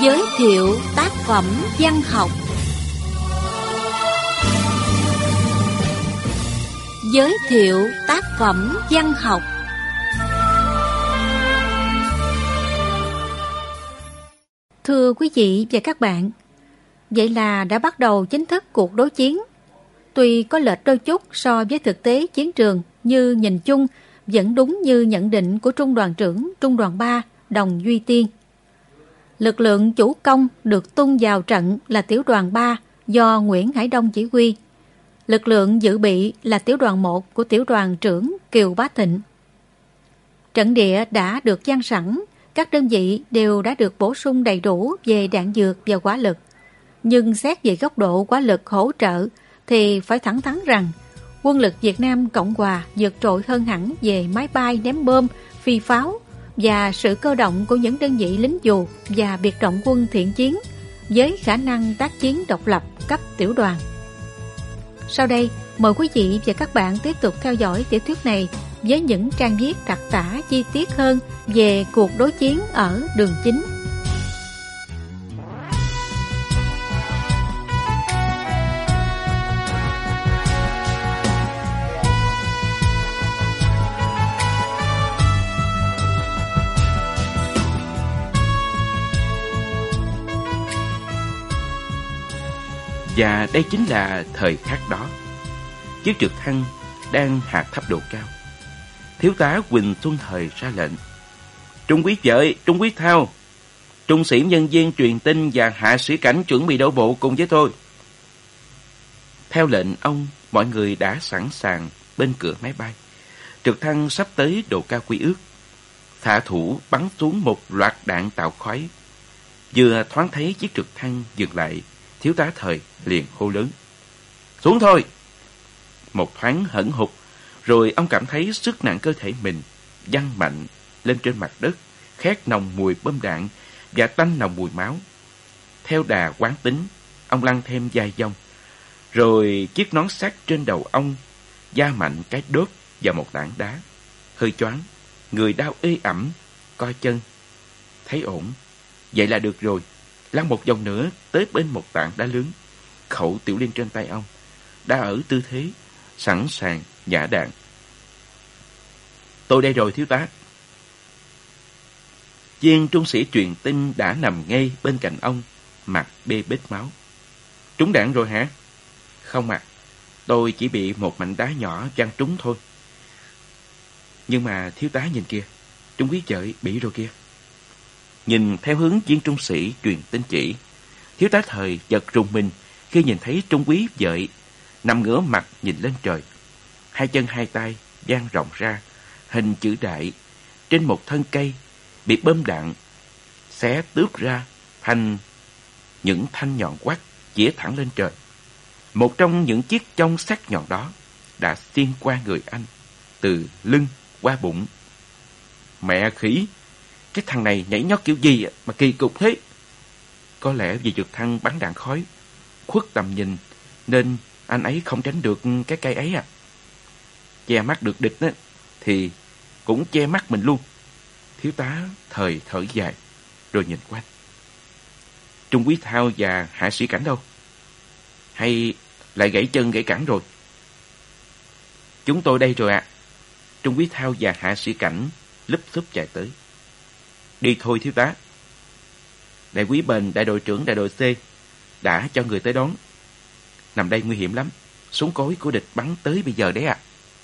Giới thiệu tác phẩm văn học. Giới thiệu tác phẩm văn học. Thưa quý vị và các bạn, vậy là đã bắt đầu chính thức cuộc đối chiến. Tuy có lệch đôi chút so với thực tế chiến trường, như nhìn chung vẫn đúng như nhận định của Trung đoàn trưởng Trung đoàn 3 Đồng Duy Tiên. Lực lượng chủ công được tung vào trận là tiểu đoàn 3 do Nguyễn Hải Đông chỉ huy. Lực lượng dự bị là tiểu đoàn 1 của tiểu đoàn trưởng Kiều Bá Thịnh. Trận địa đã được dang sẵn, các đơn vị đều đã được bổ sung đầy đủ về đạn dược và hỏa lực. Nhưng xét về góc độ hỏa lực hỗ trợ thì phải thẳng thắn rằng quân lực Việt Nam Cộng Hòa vượt trội hơn hẳn về máy bay ném bom, phi pháo và sự cơ động của những đơn vị lính dù và biệt động quân thiện chiến với khả năng tác chiến độc lập cấp tiểu đoàn. Sau đây, mời quý vị và các bạn tiếp tục theo dõi tiểu thuyết này với những trang viết đặc tả chi tiết hơn về cuộc đối chiến ở đường chính. Và đây chính là thời khắc đó. Chiếc trực thăng đang hạ thấp độ cao. Thiếu tá Huỳnh Xuân Thời ra lệnh: Trung úy Vợi, Trung úy Thao, trung sĩ nhân viên truyền tin và hạ sĩ cảnh chuẩn bị đổ bộ cùng với tôi. Theo lệnh ông, mọi người đã sẵn sàng bên cửa máy bay. Trực thăng sắp tới độ cao quy ước. Xạ thủ bắn xuống một loạt đạn tạo khói. Vừa thoáng thấy chiếc trực thăng dừng lại, thiếu tá Thời liền hô lớn: Xuống thôi! Một thoáng hẫng hụt, rồi ông cảm thấy sức nặng cơ thể mình văng mạnh lên trên mặt đất, khét nồng mùi bom đạn và tanh nồng mùi máu. Theo đà quán tính, ông lăn thêm vài vòng, rồi chiếc nón sắt trên đầu ông va mạnh cái đốt vào một tảng đá. Hơi choáng, người đau ê ẩm, co chân. Thấy ổn, vậy là được rồi. Lăn một vòng nữa tới bên một tảng đá lớn. Khẩu tiểu liên trên tay ông đã ở tư thế sẵn sàng nhả đạn. Tôi đây rồi thiếu tá. Viên trung sĩ truyền tin đã nằm ngay bên cạnh ông, mặt bê bết máu. Trúng đạn rồi hả? Không ạ, tôi chỉ bị một mảnh đá nhỏ văng trúng thôi. Nhưng mà thiếu tá nhìn kìa, trung úy Vợi bị rồi kìa. Nhìn theo hướng viên trung sĩ truyền tin chỉ, thiếu tá Thời giật rùng mình khi nhìn thấy trung úy Vợi nằm ngửa mặt nhìn lên trời. Hai chân hai tay dang rộng ra, hình chữ đại, trên một thân cây bị bom đạn xé tước ra thành những thanh nhọn quắt chĩa thẳng lên trời. Một trong những chiếc chông sắc nhọn đó đã xuyên qua người anh, từ lưng qua bụng. Mẹ khỉ! Cái thằng này nhảy nhót kiểu gì mà kỳ cục thế? Có lẽ vì trực thăng bắn đạn khói khuất tầm nhìn nên anh ấy không tránh được cái cây ấy à. Che mắt được địch á, thì cũng che mắt mình luôn. Thiếu tá Thời thở dài rồi nhìn quanh. Trung úy Thao và hạ sĩ cảnh đâu? Hay lại gãy chân gãy cẳng rồi? Chúng tôi đây rồi ạ. Trung úy Thao và hạ sĩ cảnh lúp xúp chạy tới. Đi thôi thiếu tá. Đại úy Bền, đại đội trưởng đại đội C đã cho người tới đón. Nằm đây nguy hiểm lắm, súng cối của địch bắn tới bây giờ đấy ạ.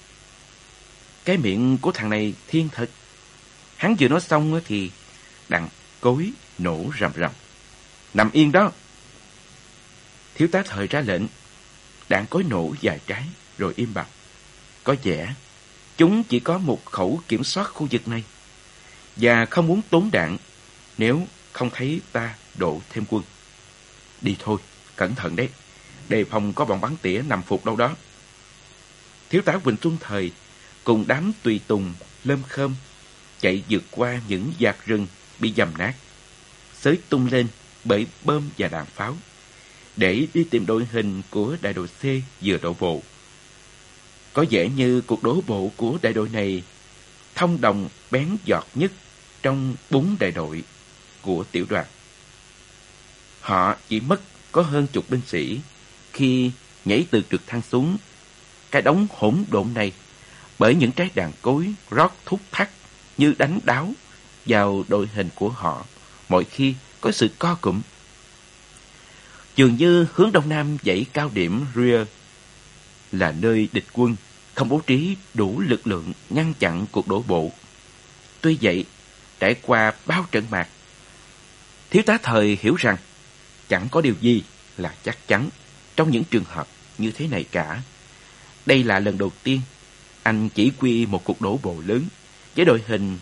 Cái miệng của thằng này thiên thật. Hắn vừa nói xong thì đạn cối nổ rầm rầm. Nằm yên đó. Thiếu tá Thời ra lệnh. Đạn cối nổ vài trái rồi im bặt. Có vẻ chúng chỉ có một khẩu kiểm soát khu vực này và không muốn tốn đạn nếu không thấy ta đổ thêm quân. Đi thôi, cẩn thận đấy, đề phòng có bọn bắn tỉa nằm phục đâu đó. Thiếu tá Huỳnh Xuân Thời cùng đám tùy tùng lơm khơm chạy vượt qua những vạt rừng bị dầm nát, xới tung lên bởi bom và đạn pháo, để đi tìm đội hình của đại đội C vừa đổ bộ. Có vẻ như cuộc đổ bộ của đại đội này thông đồng bén giọt nhất trong 4 đại đội của tiểu đoàn. Họ chỉ mất có hơn chục binh sĩ khi nhảy từ trực thăng xuống cái đống hỗn độn này, bởi những trái đạn cối rót thúc thắt như đánh đáo vào đội hình của họ mỗi khi có sự co cụm. Dường như hướng đông nam dãy cao điểm Rear là nơi địch quân không bố trí đủ lực lượng ngăn chặn cuộc đổ bộ. Tuy vậy, trải qua bao trận mạc, thiếu tá Thời hiểu rằng chẳng có điều gì là chắc chắn trong những trường hợp như thế này cả. Đây là lần đầu tiên anh chỉ huy một cuộc đổ bộ lớn với đội hình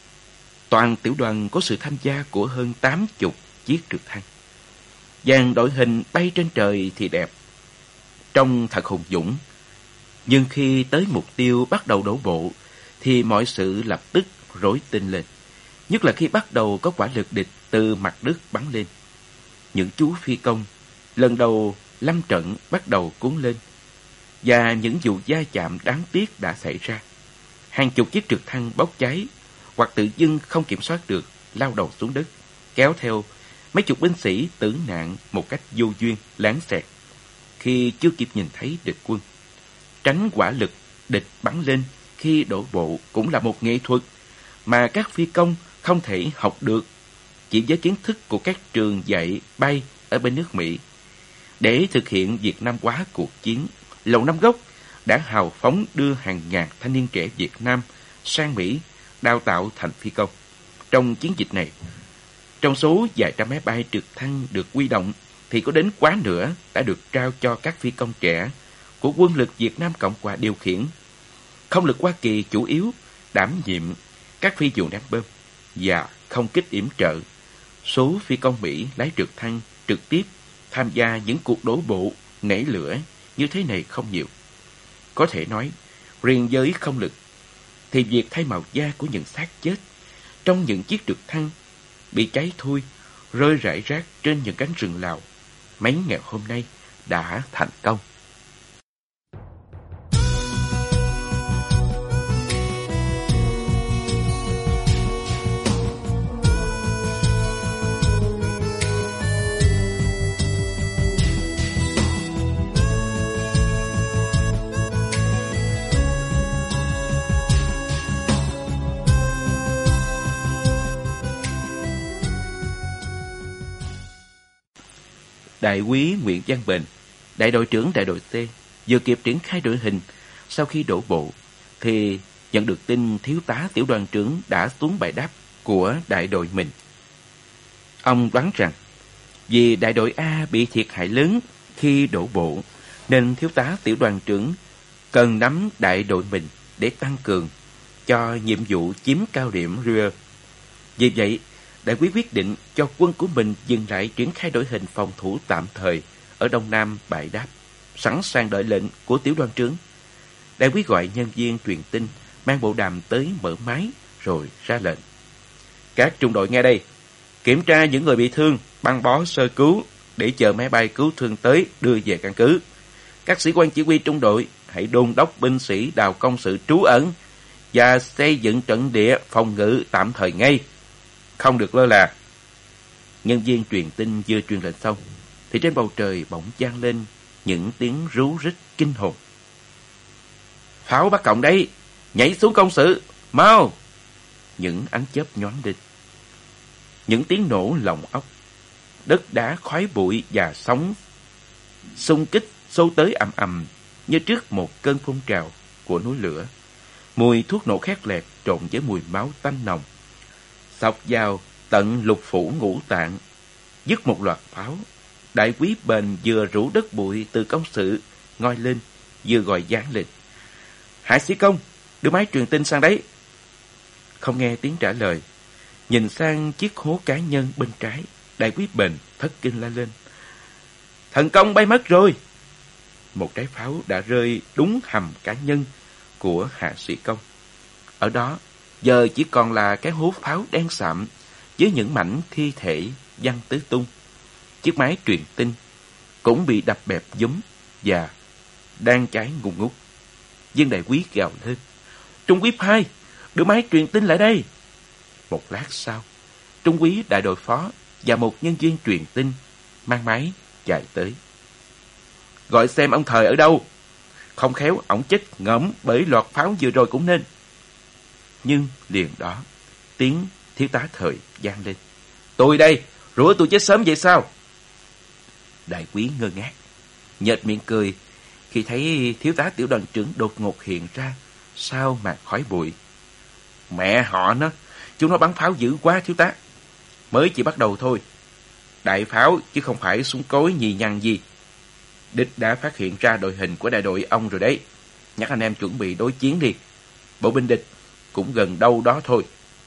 toàn tiểu đoàn có sự tham gia của hơn 80 chiếc trực thăng. Dàn đội hình bay trên trời thì đẹp, trông thật hùng dũng. Nhưng khi tới mục tiêu bắt đầu đổ bộ thì mọi sự lập tức rối tinh lên. Nhất là khi bắt đầu có quả lực địch từ mặt đất bắn lên. Những chú phi công lần đầu lâm trận bắt đầu cuốn lên, và những vụ va chạm đáng tiếc đã xảy ra. Hàng chục chiếc trực thăng bốc cháy hoặc tự dưng không kiểm soát được lao đầu xuống đất, kéo theo mấy chục binh sĩ tử nạn một cách vô duyên láng xẹt khi chưa kịp nhìn thấy địch quân. Tránh quả lực địch bắn lên khi đổ bộ cũng là một nghệ thuật mà các phi công không thể học được chỉ với kiến thức của các trường dạy bay ở bên nước Mỹ. Để thực hiện việc Nam hóa cuộc chiến, Lầu Năm Góc đã hào phóng đưa hàng ngàn thanh niên trẻ Việt Nam sang Mỹ đào tạo thành phi công. Trong chiến dịch này, trong số vài trăm máy bay trực thăng được huy động thì có đến quá nửa đã được trao cho các phi công trẻ của quân lực Việt Nam Cộng Hòa điều khiển. Không lực Hoa Kỳ chủ yếu đảm nhiệm các phi vụ ném bom và không kích yểm trợ. Số phi công Mỹ lái trực thăng trực tiếp tham gia những cuộc đổ bộ nảy lửa như thế này không nhiều. Có thể nói, riêng với không lực thì việc thay màu da của những xác chết trong những chiếc trực thăng bị cháy thui rơi rải rác trên những cánh rừng Lào mấy ngày hôm nay đã thành công. Đại úy Nguyễn Văn Bền, đại đội trưởng đại đội C, vừa kịp triển khai đội hình sau khi đổ bộ thì nhận được tin thiếu tá tiểu đoàn trưởng đã xuống bãi đáp của đại đội mình. Ông đoán rằng vì đại đội A bị thiệt hại lớn khi đổ bộ nên thiếu tá tiểu đoàn trưởng cần nắm đại đội mình để tăng cường cho nhiệm vụ chiếm cao điểm Rear. Vì vậy, đại úy quyết định cho quân của mình dừng lại triển khai đội hình phòng thủ tạm thời ở đông nam bãi đáp, sẵn sàng đợi lệnh của tiểu đoàn trưởng. Đại úy gọi nhân viên truyền tin mang bộ đàm tới mở máy rồi ra lệnh: các trung đội nghe đây, kiểm tra những người bị thương, băng bó sơ cứu để chờ máy bay cứu thương tới đưa về căn cứ. Các sĩ quan chỉ huy trung đội hãy đôn đốc binh sĩ đào công sự trú ẩn và xây dựng trận địa phòng ngự tạm thời ngay, không được lơ là. Nhân viên truyền tin vừa truyền lệnh xong thì trên bầu trời bỗng vang lên những tiếng rú rít kinh hồn. Pháo Bắc Cộng đấy, nhảy xuống công sự, mau! Những ánh chớp nhoáng lên, những tiếng nổ lồng ốc, đất đá khói bụi và sóng xung kích xô tới ầm ầm như trước một cơn phun trào của núi lửa. Mùi thuốc nổ khét lẹt trộn với mùi máu tanh nồng xộc vào tận lục phủ ngũ tạng. Dứt một loạt pháo, đại úy Bền vừa rủ đất bụi từ công sự ngoi lên, vừa gọi vang lên: Hạ sĩ công, đưa máy truyền tin sang đấy. Không nghe tiếng trả lời, nhìn sang chiếc hố cá nhân bên trái, đại úy Bền thất kinh la lên: thần công bay mất rồi! Một trái pháo đã rơi đúng hầm cá nhân của hạ sĩ công. Ở đó giờ chỉ còn là cái hố pháo đen sạm với những mảnh thi thể văng tứ tung. Chiếc máy truyền tin cũng bị đập bẹp giúm và đang cháy ngùn ngút. Viên đại úy gào lên: Trung úy Phai, đưa máy truyền tin lại đây! Một lát sau, Trung úy đại đội phó và một nhân viên truyền tin mang máy chạy tới. Gọi xem ông Thời ở đâu. Không khéo ổng chết ngẫm bởi loạt pháo vừa rồi cũng nên. Nhưng liền đó, tiếng thiếu tá Thời vang lên. Tôi đây, rủa tôi chết sớm vậy sao? Đại quý ngơ ngác, nhếch miệng cười khi thấy thiếu tá tiểu đoàn trưởng đột ngột hiện ra sau màn khói bụi. Mẹ họ nó, chúng nó bắn pháo dữ quá thiếu tá. Mới chỉ bắt đầu thôi. Đại pháo chứ không phải súng cối nhì nhằng gì. Địch đã phát hiện ra đội hình của đại đội ông rồi đấy. Nhắc anh em chuẩn bị đối chiến đi. Bộ binh địch cũng gần đâu đó thôi.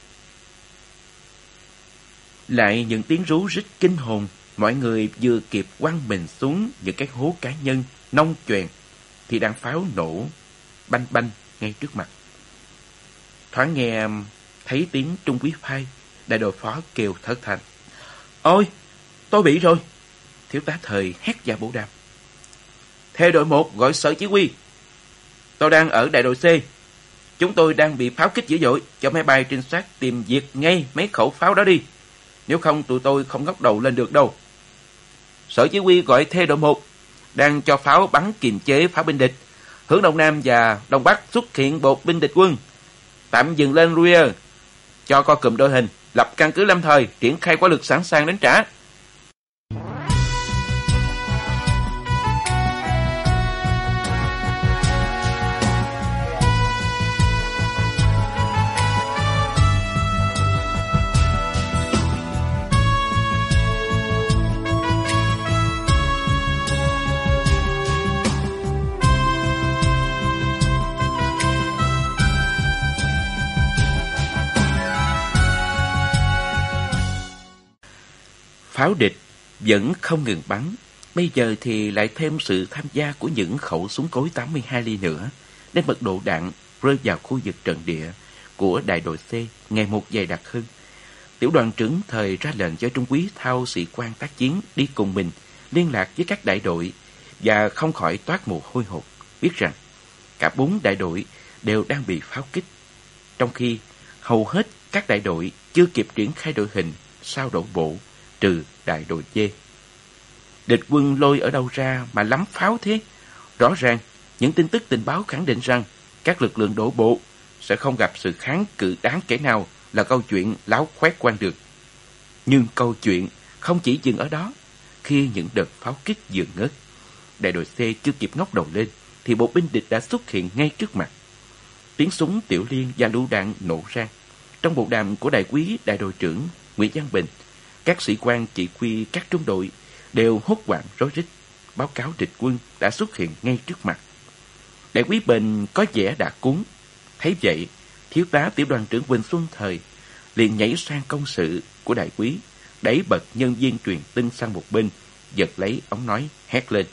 Lại những tiếng rú rít kinh hồn. Mọi người vừa kịp quăng mình xuống những cái hố cá nhân nông choèn thì đạn pháo nổ banh banh ngay trước mặt. Thoáng nghe thấy tiếng Trung Quý Phai, đại đội phó kêu thất thanh. Ôi, tôi bị rồi. Thiếu tá Thời hét vào bộ đàm. Theo đội 1 gọi sở chỉ huy. Tôi đang ở đại đội C. Chúng tôi đang bị pháo kích dữ dội. Cho máy bay trinh sát tìm diệt ngay mấy khẩu pháo đó đi. Nếu không tụi tôi không ngóc đầu lên được đâu. Sở chỉ huy gọi theo đội 1. Đang cho pháo bắn kiềm chế pháo binh địch. Hướng Đông Nam và Đông Bắc xuất hiện bộ binh địch quân. Tạm dừng lên rear. Cho co cụm đội hình. Lập căn cứ lâm thời. Triển khai hỏa lực sẵn sàng đánh trả. Pháo địch vẫn không ngừng bắn. Bây giờ thì lại thêm sự tham gia của những khẩu súng cối 82 ly nữa, nên mật độ đạn rơi vào khu vực trận địa của đại đội C ngày một dày đặc hơn. Tiểu đoàn trưởng Thời ra lệnh cho Trung Quý Thao sĩ quan tác chiến đi cùng mình liên lạc với các đại đội và không khỏi toát mồ hôi hột, biết rằng cả 4 đại đội đều đang bị pháo kích, trong khi hầu hết các đại đội chưa kịp triển khai đội hình sau đổ bộ, trừ đại đội D. Địch quân lôi ở đâu ra mà lắm pháo thế? Rõ ràng, những tin tức tình báo khẳng định rằng các lực lượng đổ bộ sẽ không gặp sự kháng cự đáng kể nào là câu chuyện láo khoét quan được. Nhưng câu chuyện không chỉ dừng ở đó. Khi những đợt pháo kích vừa ngớt, đại đội C chưa kịp ngóc đầu lên thì bộ binh địch đã xuất hiện ngay trước mặt. Tiếng súng tiểu liên và lựu đạn nổ rang. Trong bộ đàm của đại quý đại đội trưởng Nguyễn Văn Bình, các sĩ quan chỉ huy các trung đội đều hốt hoảng rối rít báo cáo địch quân đã xuất hiện ngay trước mặt. Đại quý Bình có vẻ đã cuốn. Thấy vậy, thiếu tá tiểu đoàn trưởng Quỳnh Xuân Thời liền nhảy sang công sự của đại quý, đẩy bật nhân viên truyền tin sang một bên, giật lấy ống nói hét lên.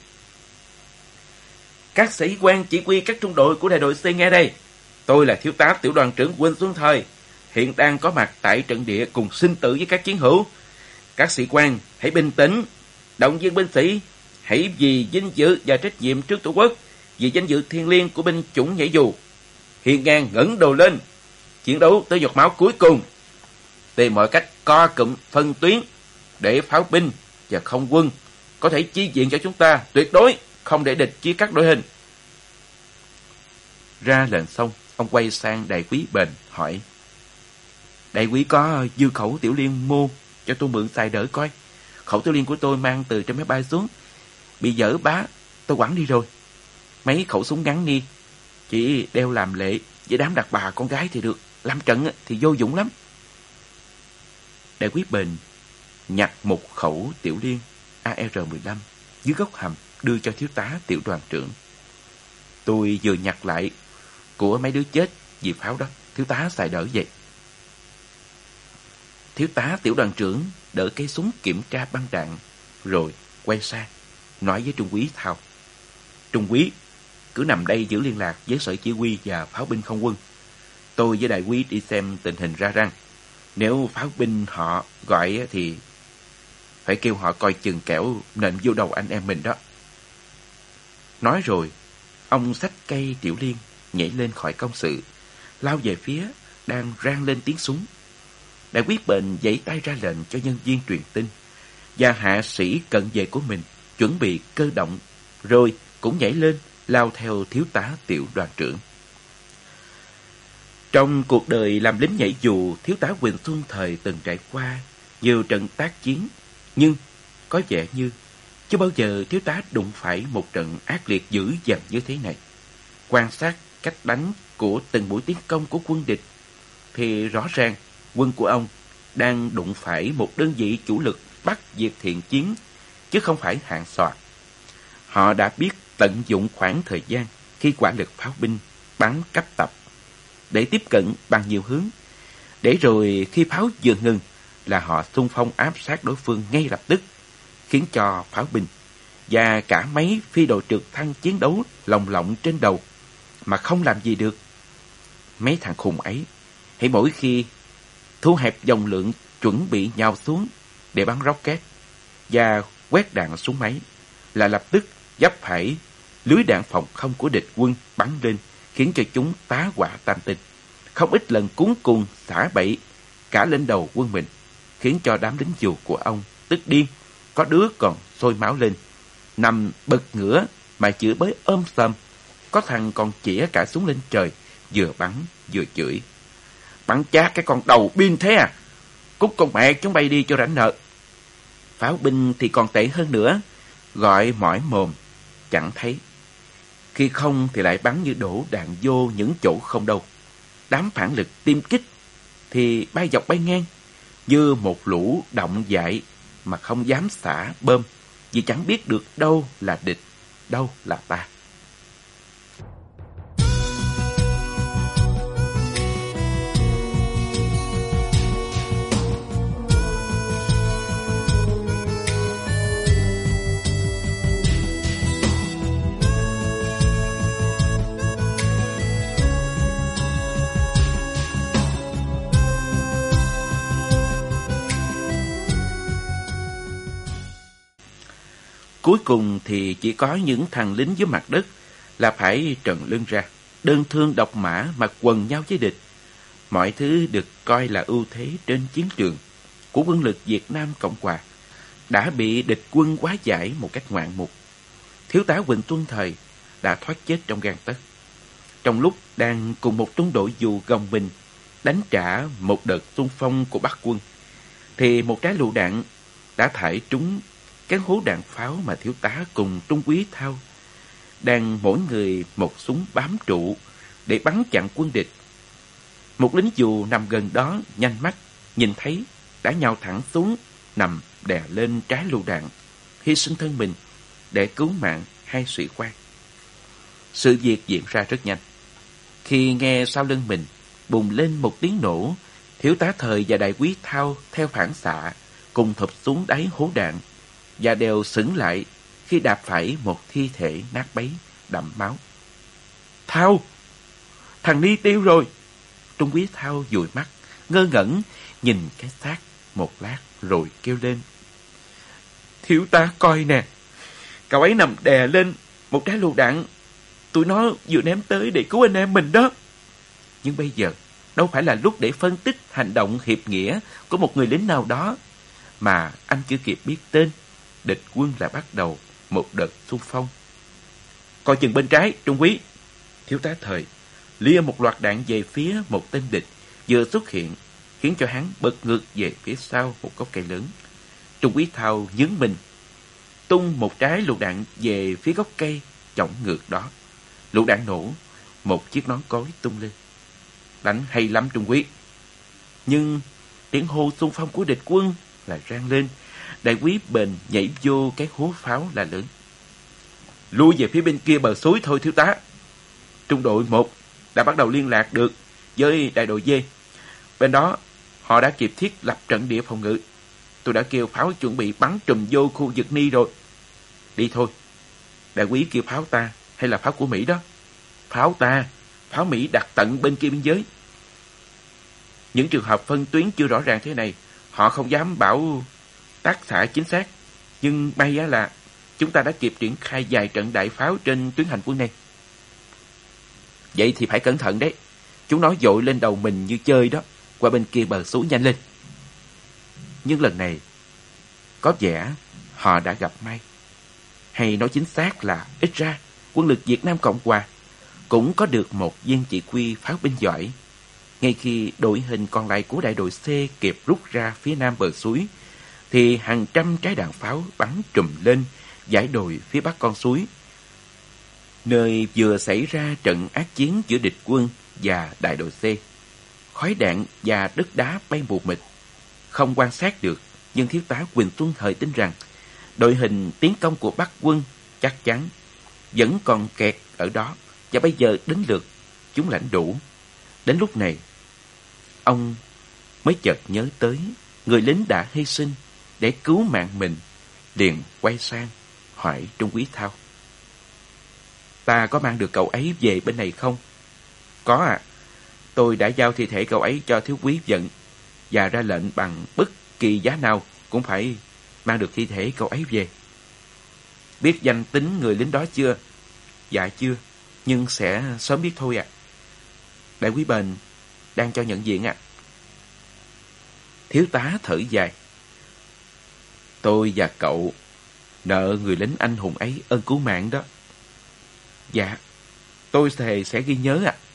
Các sĩ quan chỉ huy các trung đội của đại đội C nghe đây. Tôi là thiếu tá tiểu đoàn trưởng Quỳnh Xuân Thời, hiện đang có mặt tại trận địa cùng sinh tử với các chiến hữu. Các sĩ quan hãy bình tĩnh, động viên binh sĩ, hãy vì vinh dự và trách nhiệm trước Tổ quốc, vì danh dự thiêng liêng của binh chủng nhảy dù, hiên ngang ngẩng đầu lên, chiến đấu tới giọt máu cuối cùng, tìm mọi cách co cụm phân tuyến để pháo binh và không quân có thể chi viện cho chúng ta, tuyệt đối không để địch chia cắt đội hình. Ra lệnh xong, ông quay sang đại quý Bền hỏi: Đại quý có dư khẩu tiểu liên mô cho tôi mượn xài đỡ coi. Khẩu tiểu liên của tôi mang từ trên máy bay xuống, bị dở bá, tôi quẳng đi rồi. Mấy khẩu súng ngắn ni chỉ đeo làm lệ với đám đàn bà con gái thì được, làm trận thì vô dụng lắm. Đại quý Bền nhặt một khẩu tiểu liên AR-15 dưới gốc hầm đưa cho thiếu tá tiểu đoàn trưởng. Tôi vừa nhặt lại của mấy đứa chết vì pháo đó, thiếu tá xài đỡ vậy. Thiếu tá tiểu đoàn trưởng đỡ cây súng kiểm tra băng đạn, rồi quay sang nói với Trung quý Thao: Trung quý, cứ nằm đây giữ liên lạc với sở chỉ huy và pháo binh không quân. Tôi với đại quý đi xem tình hình ra răng. Nếu pháo binh họ gọi thì phải kêu họ coi chừng kẻo nện vô đầu anh em mình đó. Nói rồi, ông xách cây tiểu liên nhảy lên khỏi công sự, lao về phía đang rang lên tiếng súng. Đại quý Bền giãy tay ra lệnh cho nhân viên truyền tin. và hạ sĩ cận vệ của mình chuẩn bị cơ động, rồi cũng nhảy lên lao theo thiếu tá tiểu đoàn trưởng. Trong cuộc đời làm lính nhảy dù, thiếu tá Huỳnh Xuân Thời từng trải qua nhiều trận tác chiến, nhưng có vẻ như chưa bao giờ thiếu tá đụng phải một trận ác liệt dữ dằn như thế này. Quan sát cách đánh của từng mũi tiến công của quân địch thì rõ ràng quân của ông đang đụng phải một đơn vị chủ lực Bắc Việt thiện chiến, chứ không phải hạng soạt. Họ đã biết tận dụng khoảng thời gian khi hỏa lực pháo binh bắn cấp tập để tiếp cận bằng nhiều hướng, để rồi khi pháo vừa ngừng là họ xung phong áp sát đối phương ngay lập tức, khiến cho pháo binh và cả mấy phi đội trực thăng chiến đấu lồng lộng trên đầu mà không làm gì được. Mấy thằng khùng ấy, hễ mỗi khi thu hẹp dòng lượng chuẩn bị nhào xuống để bắn rocket và quét đạn xuống máy, là lập tức giáp phải lưới đạn phòng không của địch quân bắn lên, khiến cho chúng tá hỏa tam tinh. Không ít lần cuống cuồng xả bậy cả lên đầu quân mình, khiến cho đám lính dù của ông tức điên. Có đứa còn sôi máu lên, nằm bật ngửa mà chửi bới sầm. Có thằng còn chĩa cả súng lên trời, vừa bắn vừa chửi: "Bắn chát cái con đầu biên thế à? Cút con mẹ chúng bay đi cho rảnh nợ." Pháo binh thì còn tệ hơn nữa, gọi mỏi mồm chẳng thấy, khi không thì lại bắn như đổ đạn vô những chỗ không đâu. Đám phản lực tiêm kích thì bay dọc bay ngang như một lũ động dại mà không dám xả bơm, vì chẳng biết được đâu là địch, đâu là ta. Cuối cùng thì chỉ có những thằng lính dưới mặt đất là phải trần lưng ra, đơn thương độc mã mà quần nhau với địch. Mọi thứ được coi là ưu thế trên chiến trường của quân lực Việt Nam Cộng Hòa đã bị địch quân hóa giải một cách ngoạn mục. Thiếu tá Huỳnh Xuân Thời đã thoát chết trong gang tấc. Trong lúc đang cùng một trung đội dù gồng mình đánh trả một đợt xung phong của Bắc quân, thì một trái lựu đạn đã thải trúng cái hố đạn pháo mà thiếu tá cùng trung úy Thao đang mỗi người một súng bám trụ để bắn chặn quân địch. Một lính dù nằm gần đó nhanh mắt nhìn thấy đã nhào thẳng xuống, nằm đè lên trái lựu đạn, hy sinh thân mình để cứu mạng hai sĩ quan. Sự việc diễn ra rất nhanh. Khi nghe sau lưng mình bùng lên một tiếng nổ, thiếu tá Thời và đại úy Thao theo phản xạ cùng thụp xuống đáy hố đạn và đều sững lại khi đạp phải một thi thể nát bấy đẫm máu. "Thao, thằng Ni tiêu rồi!" Trung úy Thao dụi mắt, ngơ ngẩn nhìn cái xác một lát rồi kêu lên: "Thiếu tá coi nè, cậu ấy nằm đè lên một trái lựu đạn tụi nó vừa ném tới để cứu anh em mình đó." Nhưng bây giờ đâu phải là lúc để phân tích hành động hiệp nghĩa của một người lính nào đó, mà anh chưa kịp biết tên, địch quân lại bắt đầu một đợt xung phong. "Coi chừng bên trái, trung úy!" Thiếu tá Thời lia một loạt đạn về phía một tên địch vừa xuất hiện, khiến cho hắn bật ngược về phía sau một gốc cây lớn. Trung úy Thao nhướng mình, tung một trái lựu đạn về phía gốc cây chổng ngược đó. Lựu đạn nổ, một chiếc nón cối tung lên. "Đánh hay lắm trung úy!" Nhưng tiếng hô xung phong của địch quân lại rang lên. Đại úy Bền nhảy vô cái hố pháo là lớn: "Lui về phía bên kia bờ suối thôi thiếu tá. Trung đội 1 đã bắt đầu liên lạc được với đại đội D. Bên đó họ đã kịp thiết lập trận địa phòng ngự. Tôi đã kêu pháo chuẩn bị bắn trùm vô khu vực Ni rồi. Đi thôi." Đại úy kêu pháo ta hay là pháo của Mỹ đó? "Pháo ta, pháo Mỹ đặt tận bên kia biên giới. Những trường hợp phân tuyến chưa rõ ràng thế này, họ không dám bảo tác xạ chính xác. Nhưng may là chúng ta đã kịp triển khai vài trận đại pháo trên tuyến hành quân này." "Vậy thì phải cẩn thận đấy. Chúng nó dội lên đầu mình như chơi đó. Qua bên kia bờ suối nhanh lên." Nhưng lần này Có vẻ họ đã gặp may. Hay nói chính xác là ít ra quân lực Việt Nam Cộng Hòa cũng có được một viên chỉ huy pháo binh giỏi. Ngay khi đội hình còn lại của đại đội C kịp rút ra phía nam bờ suối, thì hàng trăm trái đạn pháo bắn trùm lên dãy đồi phía bắc con suối, nơi vừa xảy ra trận ác chiến giữa địch quân và đại đội C. Khói đạn và đất đá bay mù mịt, không quan sát được, nhưng thiếu tá Quỳnh Tuân Thời tin rằng đội hình tiến công của Bắc quân chắc chắn vẫn còn kẹt ở đó, và bây giờ đến lượt chúng lãnh đủ. Đến lúc này, ông mới chợt nhớ tới người lính đã hy sinh để cứu mạng mình, liền quay sang hỏi Trung úy Thao: "Ta có mang được cậu ấy về bên này không?" "Có ạ. Tôi đã giao thi thể cậu ấy cho thiếu úy Vận và ra lệnh bằng bất kỳ giá nào cũng phải mang được thi thể cậu ấy về." "Biết danh tính người lính đó chưa?" "Dạ chưa, nhưng sẽ sớm biết thôi ạ." "Đại úy Bền đang cho nhận diện ạ." Thiếu tá thở dài: "Tôi và cậu nợ người lính anh hùng ấy ơn cứu mạng đó." "Dạ, tôi thề sẽ ghi nhớ ạ."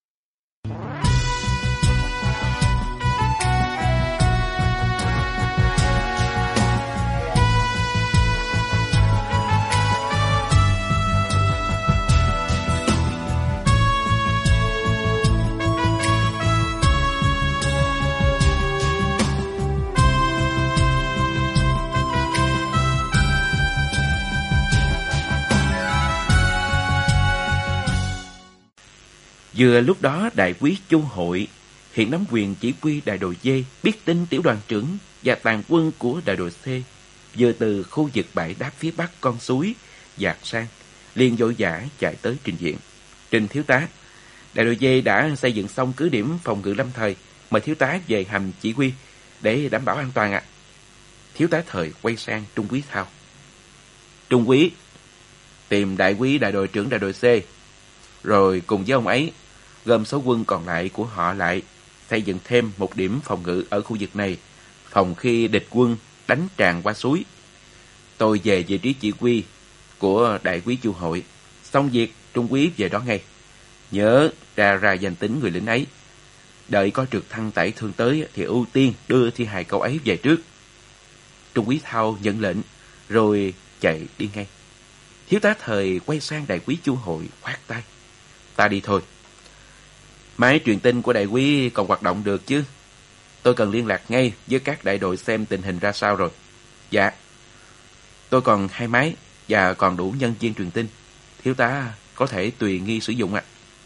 Vừa lúc đó, đại úy Chu Hội, hiện nắm quyền chỉ huy đại đội D, biết tin tiểu đoàn trưởng và tàn quân của đại đội C vừa từ khu vực bãi đáp phía bắc con suối dạt sang, liền vội vã chạy tới trình diện: "Trình thiếu tá, đại đội D đã xây dựng xong cứ điểm phòng ngự lâm thời, mời thiếu tá về hầm chỉ huy để đảm bảo an toàn ạ." Thiếu tá Thời quay sang Trung úy Thao: "Trung úy, tìm đại úy đại đội trưởng đại đội C, rồi cùng với ông ấy gom số quân còn lại của họ lại, xây dựng thêm một điểm phòng ngự ở khu vực này, phòng khi địch quân đánh tràn qua suối. Tôi về vị trí chỉ huy của đại úy Chu Hội. Xong việc, Trung úy về đó ngay. Nhớ ra danh tính người lính ấy. Đợi có trực thăng tải thương tới thì ưu tiên đưa thi hài cậu ấy về trước." Trung úy Thao nhận lệnh rồi chạy đi ngay. Thiếu tá Thời quay sang đại úy Chu Hội khoát tay: "Ta đi thôi. Máy truyền tin của đại úy còn hoạt động được chứ? Tôi cần liên lạc ngay với các đại đội xem tình hình ra sao rồi." "Dạ, tôi còn 2 máy và còn đủ nhân viên truyền tin. Thiếu tá có thể tùy nghi sử dụng ạ."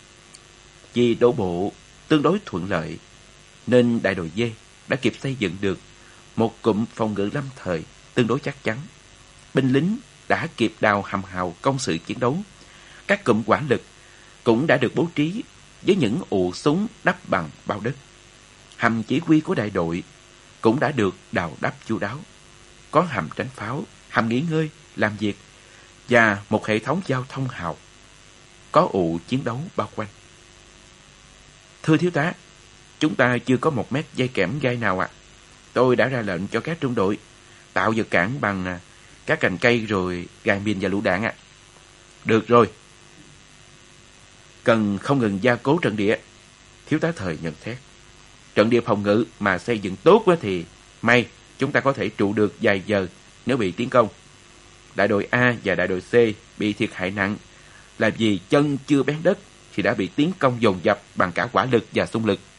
Vì đổ bộ tương đối thuận lợi, nên đại đội D đã kịp xây dựng được một cụm phòng ngự lâm thời tương đối chắc chắn. Binh lính đã kịp đào hầm hào công sự chiến đấu. Các cụm hỏa lực cũng đã được bố trí với những ụ súng đắp bằng bao đất. Hầm chỉ huy của đại đội cũng đã được đào đắp chu đáo. Có hầm tránh pháo, hầm nghỉ ngơi, làm việc và một hệ thống giao thông hào. Có ụ chiến đấu bao quanh. "Thưa thiếu tá, chúng ta chưa có 1 mét dây kẽm gai nào ạ. Tôi đã ra lệnh cho các trung đội tạo vật cản bằng các cành cây rồi gài mìn và lựu đạn ạ." "Được rồi. Cần không ngừng gia cố trận địa." Thiếu tá Thời nhận xét: "Trận địa phòng ngự mà xây dựng tốt thì may chúng ta có thể trụ được vài giờ nếu bị tiến công. Đại đội A và đại đội C bị thiệt hại nặng là vì chân chưa bén đất thì đã bị tiến công dồn dập bằng cả hỏa lực và xung lực."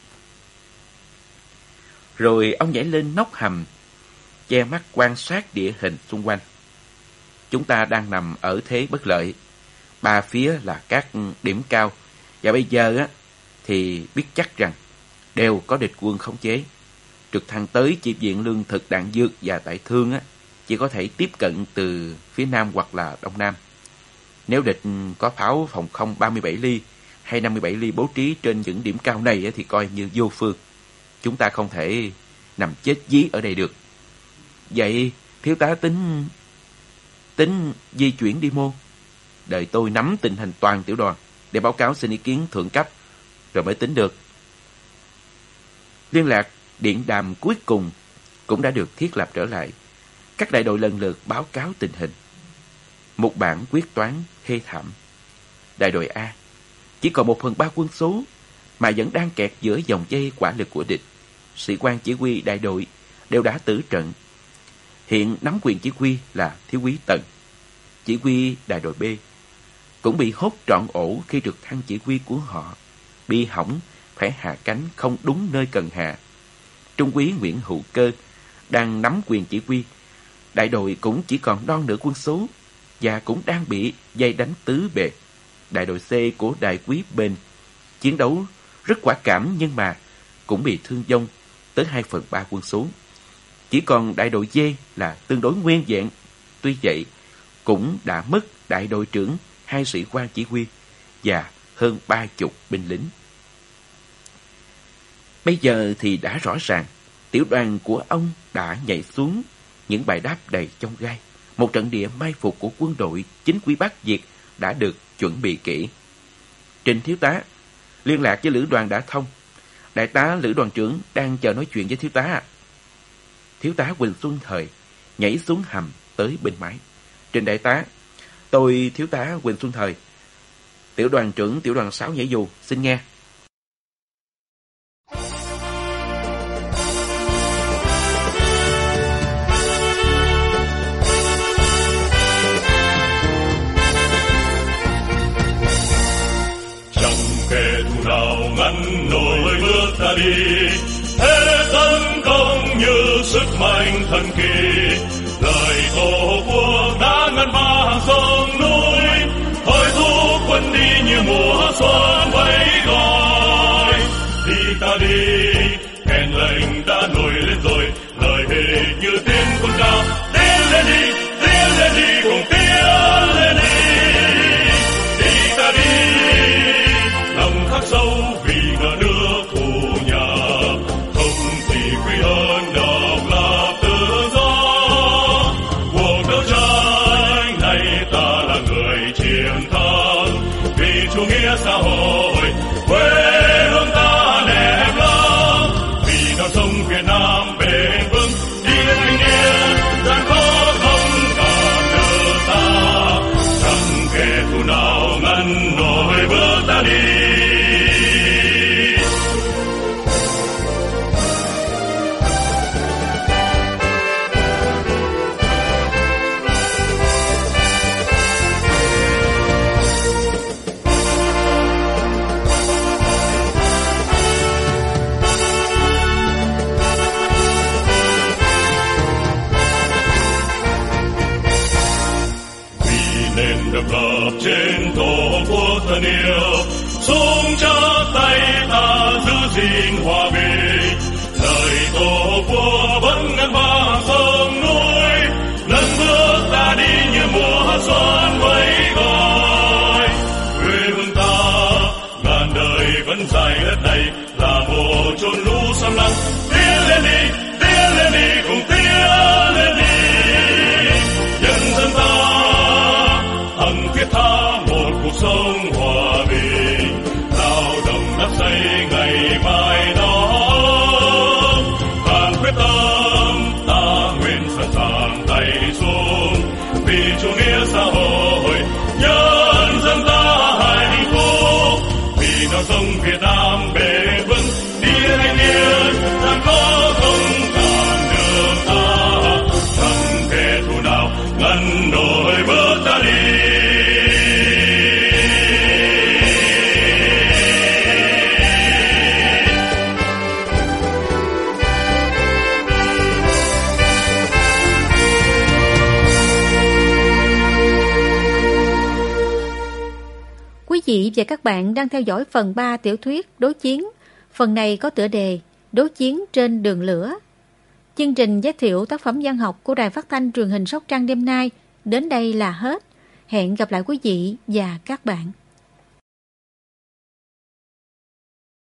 Rồi ông nhảy lên nóc hầm, che mắt quan sát địa hình xung quanh. Chúng ta đang nằm ở thế bất lợi. 3 phía là các điểm cao, và bây giờ thì biết chắc rằng đều có địch quân khống chế. Trực thăng tới chi viện lương thực, đạn dược và tải thương chỉ có thể tiếp cận từ phía nam hoặc là đông nam. Nếu địch có pháo phòng không 37 ly hay 57 ly bố trí trên những điểm cao này thì coi như vô phương. Chúng ta không thể nằm chết dí ở đây được. Vậy thiếu tá tính di chuyển đi mô? Đợi tôi nắm tình hình toàn tiểu đoàn để báo cáo xin ý kiến thượng cấp rồi mới tính được. Liên lạc điện đàm cuối cùng cũng đã được thiết lập trở lại. Các đại đội lần lượt báo cáo tình hình. Một bản quyết toán thê thảm. Đại đội A chỉ còn 1/3 quân số mà vẫn đang kẹt giữa dòng dây hỏa lực của địch. Sĩ quan chỉ huy đại đội đều đã tử trận. Hiện nắm quyền chỉ huy là thiếu úy Tần. Chỉ huy đại đội B cũng bị hốt trọn ổ khi trực thăng chỉ huy của họ bị hỏng, phải hạ cánh không đúng nơi cần hạ. Trung úy Nguyễn Hữu Cơ đang nắm quyền chỉ huy đại đội cũng chỉ còn non nửa quân số và cũng đang bị dây đánh tứ bề. Đại đội C của đại úy Bên chiến đấu rất quả cảm nhưng mà cũng bị thương vong tới 2/3 quân số. Chỉ còn đại đội D là tương đối nguyên vẹn. Tuy vậy cũng đã mất đại đội trưởng, 2 sĩ quan chỉ huy và hơn 30 binh lính. Bây giờ thì đã rõ ràng, tiểu đoàn của ông đã nhảy xuống những bãi đáp đầy chông gai. Một trận địa mai phục của quân đội chính quy Bắc Việt đã được chuẩn bị kỹ. Trình thiếu tá, liên lạc với lữ đoàn đã thông. Đại tá lữ đoàn trưởng đang chờ nói chuyện với thiếu tá. Thiếu tá Quỳnh Xuân Thời nhảy xuống hầm tới bên máy. Trình đại tá, tôi thiếu tá Quỳnh Xuân Thời, tiểu đoàn trưởng tiểu đoàn 6 nhảy dù, xin nghe. Chẳng kẻ thù nào ngăn nổi bước ta đi, thế tấn công như sức mạnh thần kỳ. Lời tổ quốc đã ngăn ba sông núi, thôi thúc quân đi như mùa xuân vẫy gọi. Đi ta đi, kèn lệnh đã nổi lên rồi, lời thề như tiếng quân cao. Tiến lên đi cùng tiến lên đi. Đi ta đi, lòng khắc sâu vì ngờ nước thù nhà, không thì quý hơn độc lập tự do. Cuộc đấu tranh này ta là người chiến thắng, vì chủ nghĩa xã hội quê hương ta đẹp lắm. Vì non sông Việt Nam bền vững, đi lên thanh niên gian khó không cản được ta. Chẳng kẻ thù nào ngăn nổi bước ta đi. Độc lập trên tổ quốc thân yêu, súng chắp tay ta giữ gìn hòa bình. Lời tổ quốc vẫn ngăn ba sông núi, lần bước ta đi như mùa xuân vẫy gọi. Quê hương ta ngàn đời vẫn dài đất này là mồ chôn lũ xâm lăng. Tiến lên đi cùng tiến lên đi. Nhân dân ta hằng thiết tha một cuộc sống hòa bình, lao động đắp xây ngày mai đó. Càng quyết tâm ta nguyện sẵn sàng tay xuống, vì chủ nghĩa xã hội nhân dân ta hạnh phúc. Vì non sông Việt Nam bền vững, đi thanh niên gian khó không cản được ta. Chẳng kẻ thù nào ngăn nổi bước ta đi. Quý vị và các bạn đang theo dõi phần 3 tiểu thuyết Đối chiến. Phần này có tựa đề Đối chiến trên đường lửa. Chương trình giới thiệu tác phẩm văn học của Đài Phát thanh Truyền hình Sóc Trăng đêm nay đến đây là hết. Hẹn gặp lại quý vị và các bạn.